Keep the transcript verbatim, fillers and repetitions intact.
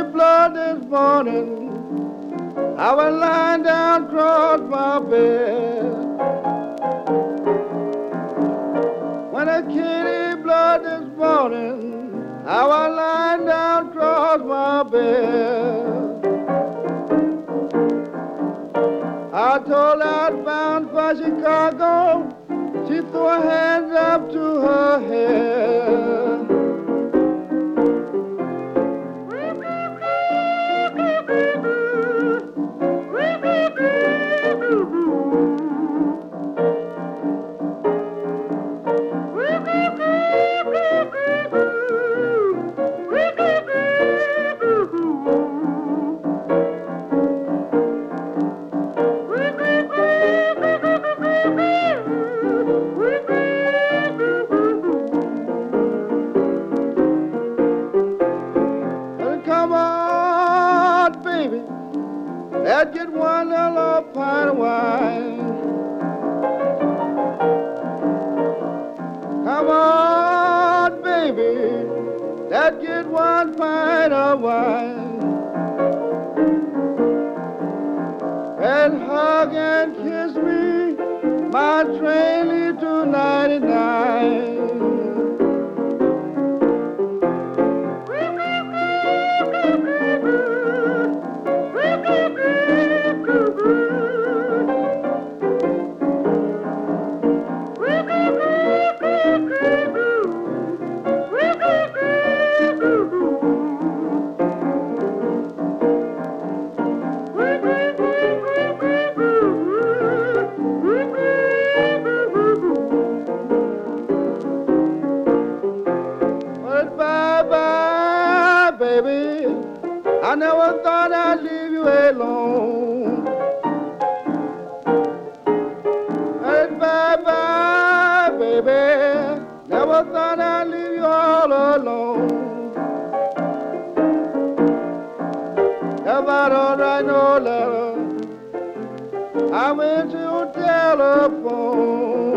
blood this morning. I was lying down across my bed. When a kitty blood this morning, I was lying down across my bed. I told her I'd bound for Chicago. She threw her hands up to her head. Come on, baby, let's get one little pint of wine. Come on, baby, let's get one pint of wine. And hug and kiss me, my train leads to ninety-nine. Bye-bye, baby, I never thought I'd leave you alone. Bye-bye, baby, never thought I'd leave you all alone. If I don't write no letter, I went to a telephone.